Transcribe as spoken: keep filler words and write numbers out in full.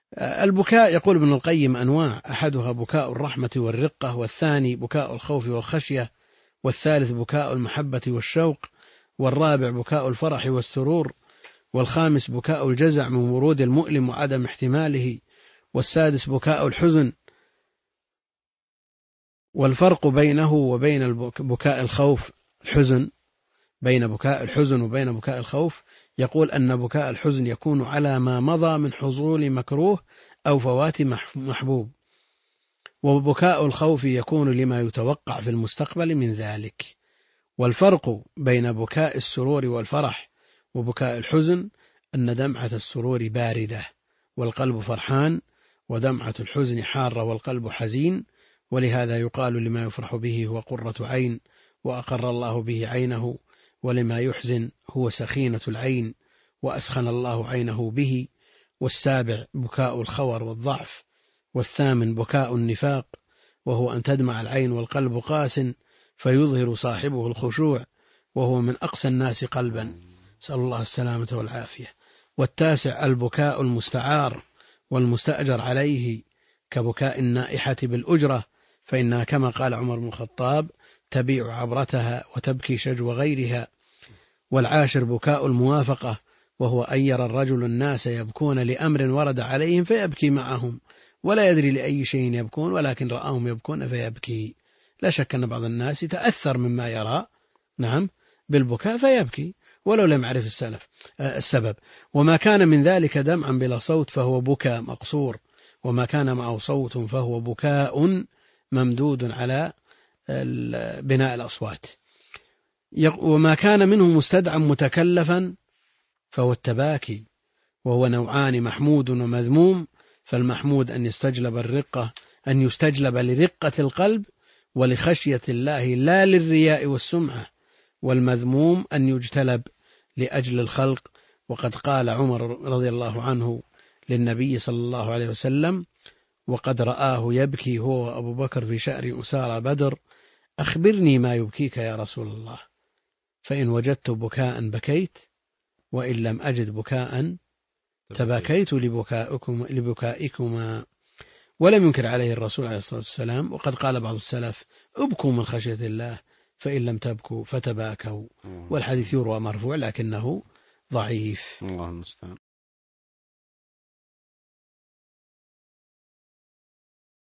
البكاء يقول ابن القيم أنواع، أحدها بكاء الرحمة والرقة، والثاني بكاء الخوف والخشية، والثالث بكاء المحبة والشوق، والرابع بكاء الفرح والسرور، والخامس بكاء الجزع من ورود المؤلم وعدم احتماله، والسادس بكاء الحزن. والفرق بينه وبين بكاء الخوف الحزن بين بكاء الحزن وبين بكاء الخوف، يقول أن بكاء الحزن يكون على ما مضى من حصول مكروه أو فوات محبوب، وبكاء الخوف يكون لما يتوقع في المستقبل من ذلك. والفرق بين بكاء السرور والفرح وبكاء الحزن أن دمعة السرور باردة والقلب فرحان، ودمعة الحزن حارة والقلب حزين، ولهذا يقال لما يفرح به هو قرة عين وأقر الله به عينه، ولما يحزن هو سخينة العين وأسخن الله عينه به. والسابع بكاء الخور والضعف، والثامن بكاء النفاق، وهو أن تدمع العين والقلب قاس فيظهر صاحبه الخشوع، وهو من أقسى الناس قلبا، نسأل الله السلامة والعافية. والتاسع البكاء المستعار والمستأجر عليه، كبكاء النائحة بالأجرة، فإنها كما قال عمر بن الخطاب تبيع عبرتها وتبكي شجو غيرها. والعاشر بكاء الموافقة، وهو أن يرى الرجل الناس يبكون لأمر ورد عليهم فيبكي معهم، ولا يدري لأي شيء يبكون، ولكن رآهم يبكون فيبكي. لا شك أن بعض الناس يتأثر مما يرى نعم بالبكاء فيبكي ولو لم يعرف السلف السبب. وما كان من ذلك دمعا بلا صوت فهو بكاء مقصور، وما كان معه صوت فهو بكاء ممدود على بناء الأصوات. وما كان منه مستدعا متكلفا فهو التباكي، وهو نوعان محمود ومذموم. فالمحمود أن يستجلب الرقة أن يستجلب لرقة القلب ولخشية الله لا للرياء والسمعة، والمذموم أن يجتلب لأجل الخلق. وقد قال عمر رضي الله عنه للنبي صلى الله عليه وسلم وقد رآه يبكي هو وأبو بكر في شأر أسارى بدر: أخبرني ما يبكيك يا رسول الله، فإن وجدت بكاء بكيت، وإن لم أجد بكاء تباكيت لبكائكما, لبكائكما. ولم ينكر عليه الرسول عليه الصلاة والسلام. وقد قال بعض السلف: ابكوا من خشية الله، فإن لم تبكوا فتباكوا. والحديث يروى مرفوع لكنه ضعيف. الله المستعان.